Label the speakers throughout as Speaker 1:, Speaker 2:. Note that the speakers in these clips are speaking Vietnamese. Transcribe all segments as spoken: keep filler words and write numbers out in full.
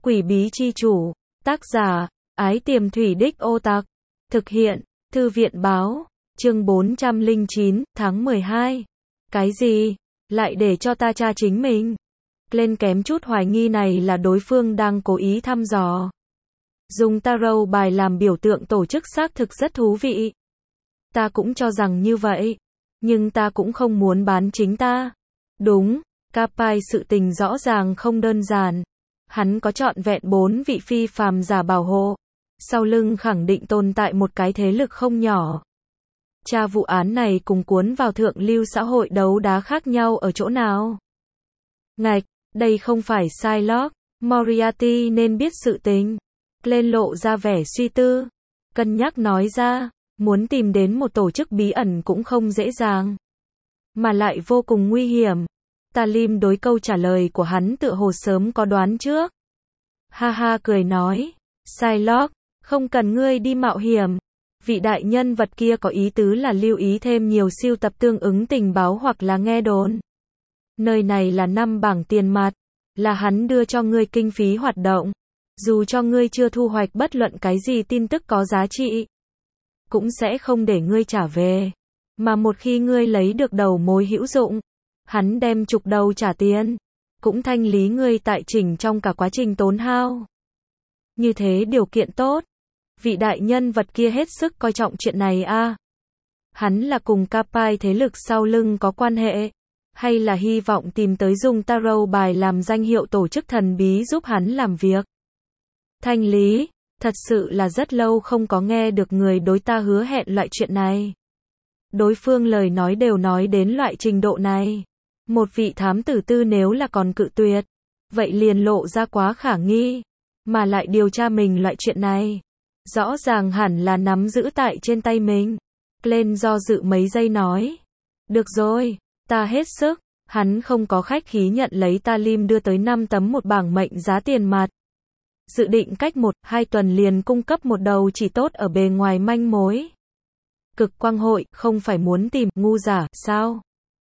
Speaker 1: Quỷ bí chi chủ. Tác giả, Ái Tiềm Thủy Đích Ô Tặc. Thực hiện, Thư viện báo. Chương bốn trăm lẻ chín, tháng mười hai. Cái gì? Lại để cho ta tra chính mình? Lên kém chút hoài nghi này là đối phương đang cố ý thăm dò. Dùng tarot bài làm biểu tượng tổ chức xác thực rất thú vị. Ta cũng cho rằng như vậy. Nhưng ta cũng không muốn bán chính ta. Đúng, Capai sự tình rõ ràng không đơn giản. Hắn có trọn vẹn bốn vị phi phàm giả bảo hộ. Sau lưng khẳng định tồn tại một cái thế lực không nhỏ. Tra vụ án này cùng cuốn vào thượng lưu xã hội đấu đá khác nhau ở chỗ nào? Ngạch, đây không phải Shylock, Moriarty nên biết sự tình. Lên lộ ra vẻ suy tư. Cân nhắc nói ra, muốn tìm đến một tổ chức bí ẩn cũng không dễ dàng. Mà lại vô cùng nguy hiểm. Talim đối câu trả lời của hắn tựa hồ sớm có đoán trước. Ha ha cười nói, Shylock, không cần ngươi đi mạo hiểm. Vị đại nhân vật kia có ý tứ là lưu ý thêm nhiều siêu tập tương ứng tình báo hoặc là nghe đồn. Nơi này là năm bảng tiền mặt, là hắn đưa cho ngươi kinh phí hoạt động. Dù cho ngươi chưa thu hoạch bất luận cái gì tin tức có giá trị, cũng sẽ không để ngươi trả về. Mà một khi ngươi lấy được đầu mối hữu dụng, hắn đem chục đầu trả tiền, cũng thanh lý ngươi tại chỉnh trong cả quá trình tốn hao. Như thế điều kiện tốt. Vị đại nhân vật kia hết sức coi trọng chuyện này a. À. Hắn là cùng Capai thế lực sau lưng có quan hệ, hay là hy vọng tìm tới dùng tarot bài làm danh hiệu tổ chức thần bí giúp hắn làm việc. Thanh lý, thật sự là rất lâu không có nghe được người đối ta hứa hẹn loại chuyện này. Đối phương lời nói đều nói đến loại trình độ này. Một vị thám tử tư nếu là còn cự tuyệt, vậy liền lộ ra quá khả nghi. Mà lại điều tra mình loại chuyện này, rõ ràng hẳn là nắm giữ tại trên tay mình. Glenn do dự mấy giây nói. Được rồi, ta hết sức. Hắn không có khách khí nhận lấy Talim đưa tới năm tấm một bảng mệnh giá tiền mặt. Dự định cách một, hai tuần liền cung cấp một đầu chỉ tốt ở bề ngoài manh mối. Cực quang hội, không phải muốn tìm ngu giả, sao?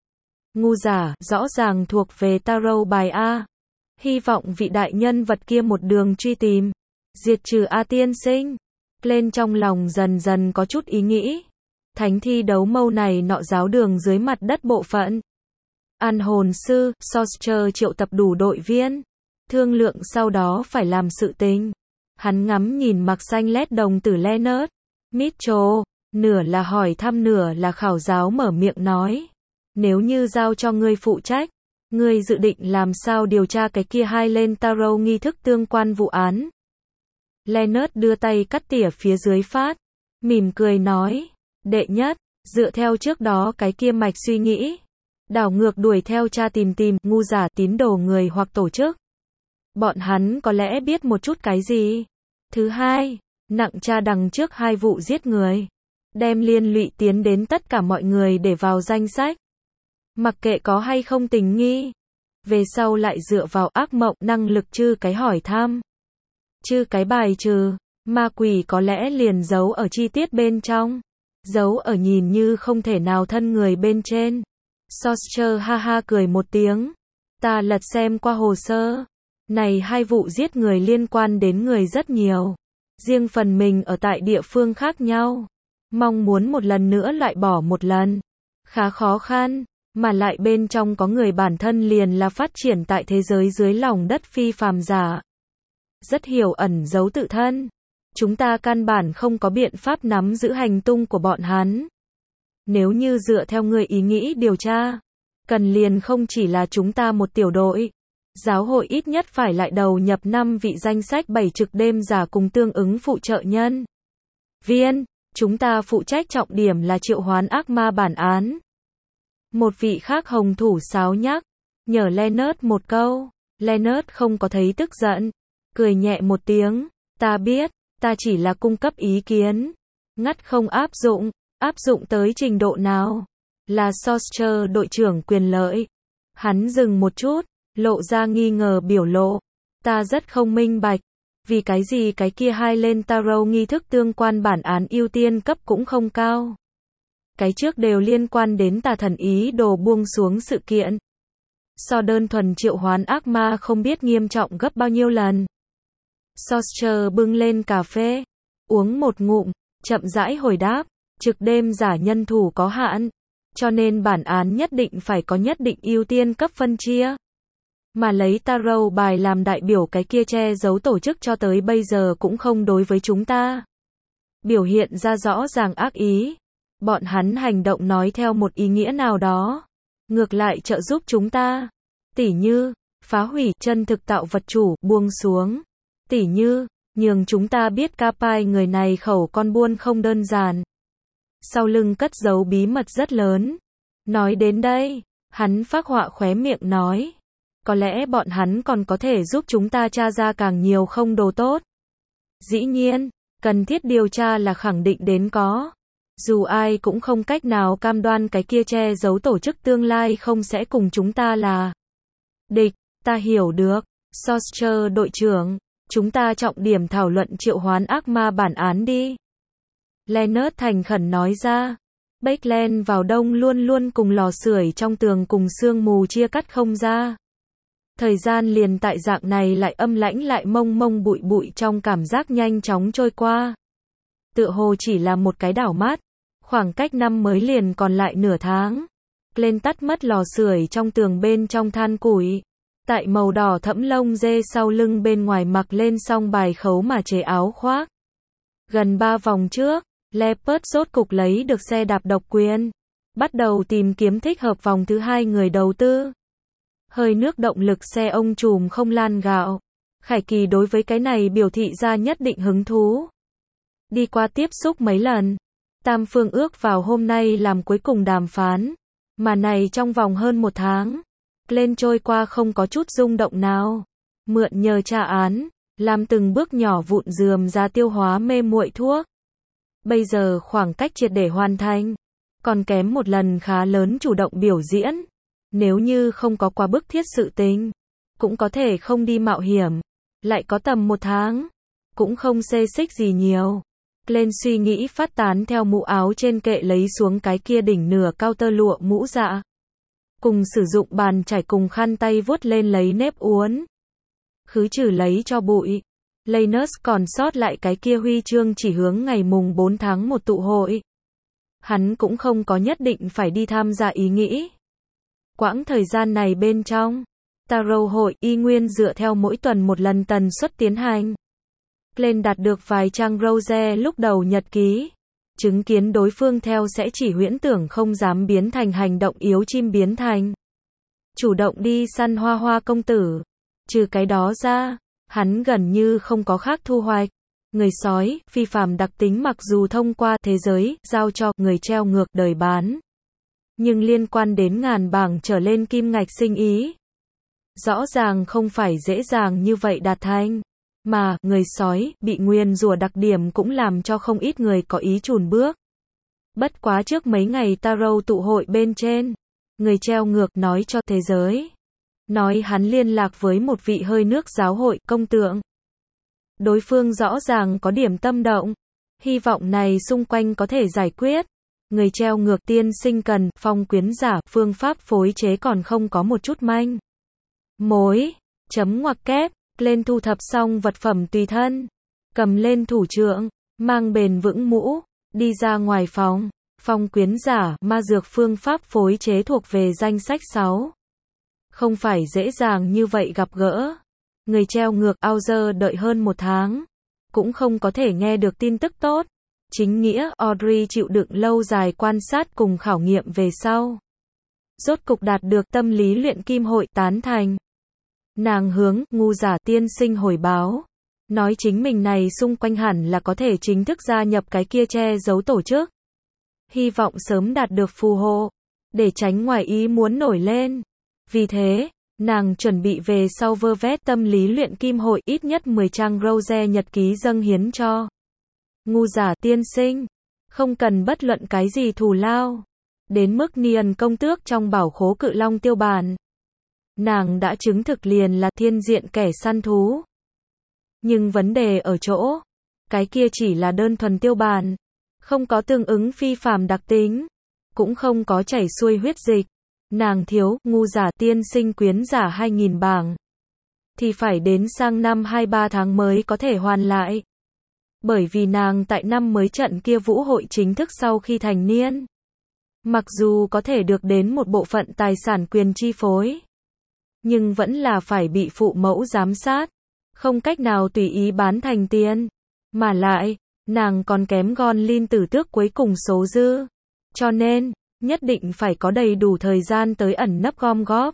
Speaker 1: Ngu giả, rõ ràng thuộc về tarot bài A. Hy vọng vị đại nhân vật kia một đường truy tìm. Diệt trừ A tiên sinh. Lên trong lòng dần dần có chút ý nghĩ. Thánh thi đấu mâu này nọ giáo đường dưới mặt đất bộ phận. An hồn sư, Sorcerer triệu tập đủ đội viên. Thương lượng sau đó phải làm sự tình. Hắn ngắm nhìn mặc xanh lét đồng tử Leonard Mitchell, nửa là hỏi thăm nửa là khảo giáo mở miệng nói. Nếu như giao cho ngươi phụ trách, ngươi dự định làm sao điều tra cái kia hai lên tarot nghi thức tương quan vụ án. Leonard đưa tay cắt tỉa phía dưới phát, mỉm cười nói, đệ nhất, dựa theo trước đó cái kia mạch suy nghĩ, đảo ngược đuổi theo tra tìm tìm ngu giả tín đồ người hoặc tổ chức. Bọn hắn có lẽ biết một chút cái gì. Thứ hai, nặng tra đằng trước hai vụ giết người, đem liên lụy tiến đến tất cả mọi người để vào danh sách. Mặc kệ có hay không tình nghi, về sau lại dựa vào ác mộng năng lực trừ cái hỏi thăm, trừ cái bài trừ, ma quỷ có lẽ liền giấu ở chi tiết bên trong, giấu ở nhìn như không thể nào thân người bên trên. Sorcerer ha ha cười một tiếng, ta lật xem qua hồ sơ, này hai vụ giết người liên quan đến người rất nhiều, riêng phần mình ở tại địa phương khác nhau, mong muốn một lần nữa loại bỏ một lần, khá khó khăn. Mà lại bên trong có người bản thân liền là phát triển tại thế giới dưới lòng đất phi phàm giả. Rất hiểu ẩn giấu tự thân. Chúng ta căn bản không có biện pháp nắm giữ hành tung của bọn hắn. Nếu như dựa theo người ý nghĩ điều tra, cần liền không chỉ là chúng ta một tiểu đội. Giáo hội ít nhất phải lại đầu nhập năm vị danh sách bảy trực đêm giả cùng tương ứng phụ trợ nhân viên. Chúng ta phụ trách trọng điểm là triệu hoán ác ma bản án. Một vị khác hồng thủ sáo nhắc, nhờ Leonard một câu. Leonard không có thấy tức giận, cười nhẹ một tiếng, ta biết, ta chỉ là cung cấp ý kiến. Ngắt không áp dụng, áp dụng tới trình độ nào? Là Sorcerer đội trưởng quyền lợi. Hắn dừng một chút, lộ ra nghi ngờ biểu lộ. Ta rất không minh bạch, vì cái gì cái kia hai lên tarot nghi thức tương quan bản án ưu tiên cấp cũng không cao. Cái trước đều liên quan đến tà thần ý đồ buông xuống sự kiện. So đơn thuần triệu hoán ác ma không biết nghiêm trọng gấp bao nhiêu lần. Sorcher bưng lên cà phê, uống một ngụm, chậm rãi hồi đáp, trực đêm giả nhân thủ có hạn, cho nên bản án nhất định phải có nhất định ưu tiên cấp phân chia. Mà lấy tarot bài làm đại biểu cái kia che giấu tổ chức cho tới bây giờ cũng không đối với chúng ta biểu hiện ra rõ ràng ác ý. Bọn hắn hành động nói theo một ý nghĩa nào đó, ngược lại trợ giúp chúng ta. Tỉ như, phá hủy chân thực tạo vật chủ, buông xuống. Tỉ như, nhường chúng ta biết Capai người này khẩu con buôn không đơn giản. Sau lưng cất giấu bí mật rất lớn. Nói đến đây, hắn phác họa khóe miệng nói. Có lẽ bọn hắn còn có thể giúp chúng ta tra ra càng nhiều không đồ tốt. Dĩ nhiên, cần thiết điều tra là khẳng định đến có. Dù ai cũng không cách nào cam đoan cái kia che giấu tổ chức tương lai không sẽ cùng chúng ta là địch, ta hiểu được. Sorcher đội trưởng, chúng ta trọng điểm thảo luận triệu hoán ác ma bản án đi. Leonard thành khẩn nói ra. Bakeland vào đông luôn luôn cùng lò sưởi trong tường cùng sương mù chia cắt không ra. Thời gian liền tại dạng này lại âm lãnh lại mông mông bụi bụi trong cảm giác nhanh chóng trôi qua. Tựa hồ chỉ là một cái đảo mắt. Khoảng cách năm mới liền còn lại nửa tháng. Lên tắt mất lò sưởi trong tường bên trong than củi. Tại màu đỏ thẫm lông dê sau lưng bên ngoài mặc lên xong bài khấu mà chế áo khoác. Gần ba vòng trước, Leopard rốt cục lấy được xe đạp độc quyền. Bắt đầu tìm kiếm thích hợp vòng thứ hai người đầu tư. Hơi nước động lực xe ông trùm không lan gạo. Khải Kỳ đối với cái này biểu thị ra nhất định hứng thú. Đi qua tiếp xúc mấy lần. Tam phương ước vào hôm nay làm cuối cùng đàm phán. Mà này trong vòng hơn một tháng. Lên trôi qua không có chút rung động nào. Mượn nhờ tra án. Làm từng bước nhỏ vụn dườm ra tiêu hóa mê muội thuốc. Bây giờ khoảng cách triệt để hoàn thành. Còn kém một lần khá lớn chủ động biểu diễn. Nếu như không có quá bức thiết sự tình. Cũng có thể không đi mạo hiểm. Lại có tầm một tháng. Cũng không xê xích gì nhiều. Lên suy nghĩ phát tán theo mũ áo trên kệ lấy xuống cái kia đỉnh nửa cao tơ lụa mũ dạ. Cùng sử dụng bàn chải cùng khăn tay vuốt lên lấy nếp uốn. Khứ trừ lấy cho bụi. Lanus còn sót lại cái kia huy chương chỉ hướng ngày mùng bốn tháng một tụ hội. Hắn cũng không có nhất định phải đi tham gia ý nghĩ. Quãng thời gian này bên trong, Tarot hội y nguyên dựa theo mỗi tuần một lần tần suất tiến hành. Lên đạt được vài trang rose lúc đầu nhật ký. Chứng kiến đối phương theo sẽ chỉ huyễn tưởng không dám biến thành hành động yếu chim biến thành. Chủ động đi săn hoa hoa công tử. Trừ cái đó ra, hắn gần như không có khác thu hoạch. Người sói, phi phàm đặc tính mặc dù thông qua thế giới, giao cho người treo ngược đời bán. Nhưng liên quan đến ngàn bảng trở lên kim ngạch sinh ý. Rõ ràng không phải dễ dàng như vậy đạt thành. Mà, người sói, bị nguyền rủa đặc điểm cũng làm cho không ít người có ý chùn bước. Bất quá trước mấy ngày Tarot tụ hội bên trên. Người treo ngược nói cho thế giới. Nói hắn liên lạc với một vị hơi nước giáo hội công tượng. Đối phương rõ ràng có điểm tâm động. Hy vọng này xung quanh có thể giải quyết. Người treo ngược tiên sinh cần, phong quyến giả, phương pháp phối chế còn không có một chút manh mối. Chấm ngoặc kép. Lên thu thập xong vật phẩm tùy thân. Cầm lên thủ trượng. Mang bền vững mũ. Đi ra ngoài phòng. Phong quyến giả, ma dược phương pháp phối chế thuộc về danh sách sáu. Không phải dễ dàng như vậy gặp gỡ. Người treo ngược Auger đợi hơn một tháng. Cũng không có thể nghe được tin tức tốt. Chính nghĩa Audrey chịu đựng lâu dài quan sát cùng khảo nghiệm về sau. Rốt cục đạt được tâm lý luyện kim hội tán thành. Nàng hướng ngu giả tiên sinh hồi báo. Nói chính mình này xung quanh hẳn là có thể chính thức gia nhập cái kia che giấu tổ chức. Hy vọng sớm đạt được phù hộ. Để tránh ngoài ý muốn nổi lên. Vì thế, nàng chuẩn bị về sau vơ vét tâm lý luyện kim hội ít nhất mười trang rose nhật ký dâng hiến cho. Ngu giả tiên sinh. Không cần bất luận cái gì thù lao. Đến mức Niên công tước trong bảo khố cự long tiêu bản. Nàng đã chứng thực liền là thiên diện kẻ săn thú. Nhưng vấn đề ở chỗ. Cái kia chỉ là đơn thuần tiêu bản. Không có tương ứng phi phàm đặc tính. Cũng không có chảy xuôi huyết dịch. Nàng thiếu, ngu giả tiên sinh quyến giả hai nghìn bảng. thì phải đến sang năm hai ba tháng mới có thể hoàn lại. Bởi vì nàng tại năm mới trận kia vũ hội chính thức sau khi thành niên. Mặc dù có thể được đến một bộ phận tài sản quyền chi phối, nhưng vẫn là phải bị phụ mẫu giám sát, không cách nào tùy ý bán thành tiền. Mà lại, nàng còn kém Gon Lin tử tước cuối cùng số dư. Cho nên, nhất định phải có đầy đủ thời gian tới ẩn nấp gom góp.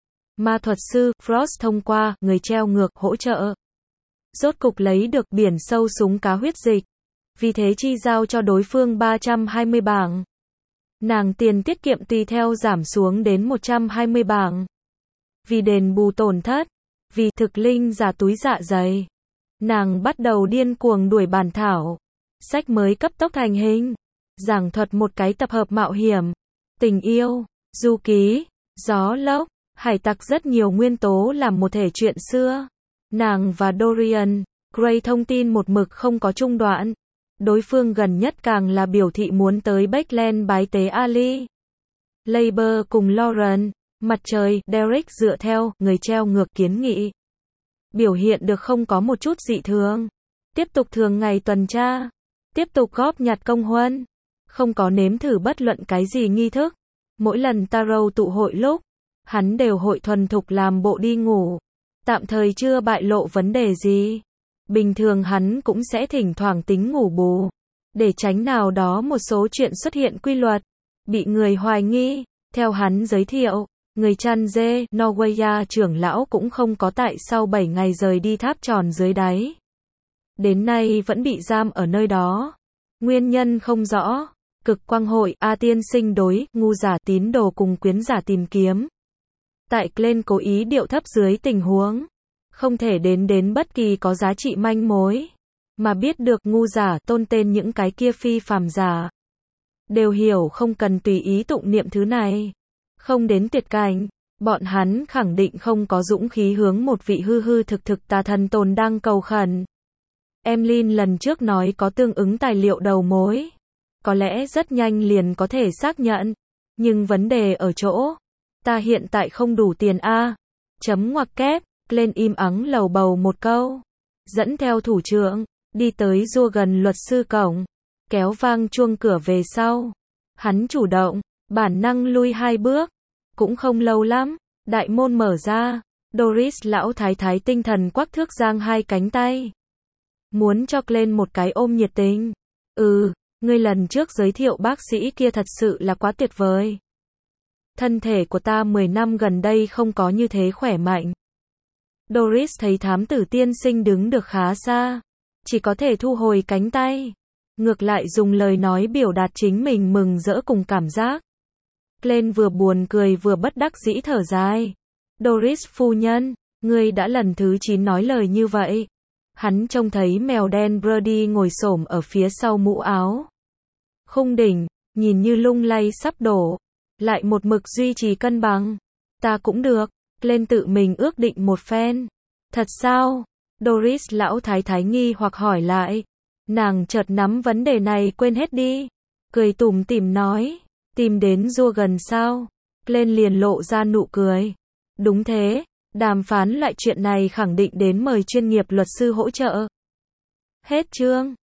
Speaker 1: Ma thuật sư Frost thông qua người treo ngược hỗ trợ, rốt cục lấy được biển sâu súng cá huyết dịch. Vì thế chi giao cho đối phương ba trăm hai mươi bảng. Nàng tiền tiết kiệm tùy theo giảm xuống đến một trăm hai mươi bảng. Vì đền bù tổn thất, vì thực linh giả túi dạ dày, nàng bắt đầu điên cuồng đuổi bản thảo. Sách mới cấp tốc thành hình, giảng thuật một cái tập hợp mạo hiểm, tình yêu, du ký, gió lốc, hải tặc rất nhiều nguyên tố làm một thể chuyện xưa. Nàng và Dorian Gray thông tin một mực không có trung đoạn. Đối phương gần nhất càng là biểu thị muốn tới Backland bái tế Ali. Labor cùng Lauren, mặt trời, Derek dựa theo người treo ngược kiến nghị. Biểu hiện được không có một chút dị thường. Tiếp tục thường ngày tuần tra. Tiếp tục góp nhặt công huân. Không có nếm thử bất luận cái gì nghi thức. Mỗi lần Tarot tụ hội lúc, hắn đều hội thuần thục làm bộ đi ngủ. Tạm thời chưa bại lộ vấn đề gì. Bình thường hắn cũng sẽ thỉnh thoảng tính ngủ bù, để tránh nào đó một số chuyện xuất hiện quy luật, bị người hoài nghi. Theo hắn giới thiệu, người chăn dê, Norwegia trưởng lão cũng không có tại sau bảy ngày rời đi tháp tròn dưới đáy. Đến nay vẫn bị giam ở nơi đó. Nguyên nhân không rõ. Cực quang hội, A tiên sinh đối, ngu giả tín đồ cùng quyến giả tìm kiếm. Tại Glenn cố ý điệu thấp dưới tình huống không thể đến đến bất kỳ có giá trị manh mối, mà biết được ngu giả tôn tên những cái kia phi phàm giả. Đều hiểu không cần tùy ý tụng niệm thứ này. Không đến tuyệt cảnh, bọn hắn khẳng định không có dũng khí hướng một vị hư hư thực thực tà thần tồn đang cầu khẩn. Emlyn lần trước nói có tương ứng tài liệu đầu mối. Có lẽ rất nhanh liền có thể xác nhận. Nhưng vấn đề ở chỗ, ta hiện tại không đủ tiền a. Chấm ngoặc kép. Lên im ắng lầu bầu một câu, dẫn theo thủ trưởng, đi tới rua gần luật sư cổng, kéo vang chuông cửa về sau. Hắn chủ động, bản năng lui hai bước, cũng không lâu lắm, đại môn mở ra, Doris lão thái thái tinh thần quắc thước giang hai cánh tay. Muốn cho lên một cái ôm nhiệt tình. Ừ, ngươi lần trước giới thiệu bác sĩ kia thật sự là quá tuyệt vời. Thân thể của ta mười năm gần đây không có như thế khỏe mạnh. Doris thấy thám tử tiên sinh đứng được khá xa, chỉ có thể thu hồi cánh tay, ngược lại dùng lời nói biểu đạt chính mình mừng rỡ cùng cảm giác. Glenn vừa buồn cười vừa bất đắc dĩ thở dài. Doris phu nhân, ngươi đã lần thứ chín nói lời như vậy. Hắn trông thấy mèo đen Brody ngồi xổm ở phía sau mũ áo khung đỉnh, nhìn như lung lay sắp đổ, lại một mực duy trì cân bằng. Ta cũng được. Lên tự mình ước định một phen. Thật sao? Doris lão thái thái nghi hoặc hỏi lại. Nàng chợt nắm vấn đề này quên hết đi. Cười tủm tỉm nói. Tìm đến rua gần sao? Lên liền lộ ra nụ cười. Đúng thế. Đàm phán lại chuyện này khẳng định đến mời chuyên nghiệp luật sư hỗ trợ. Hết chương.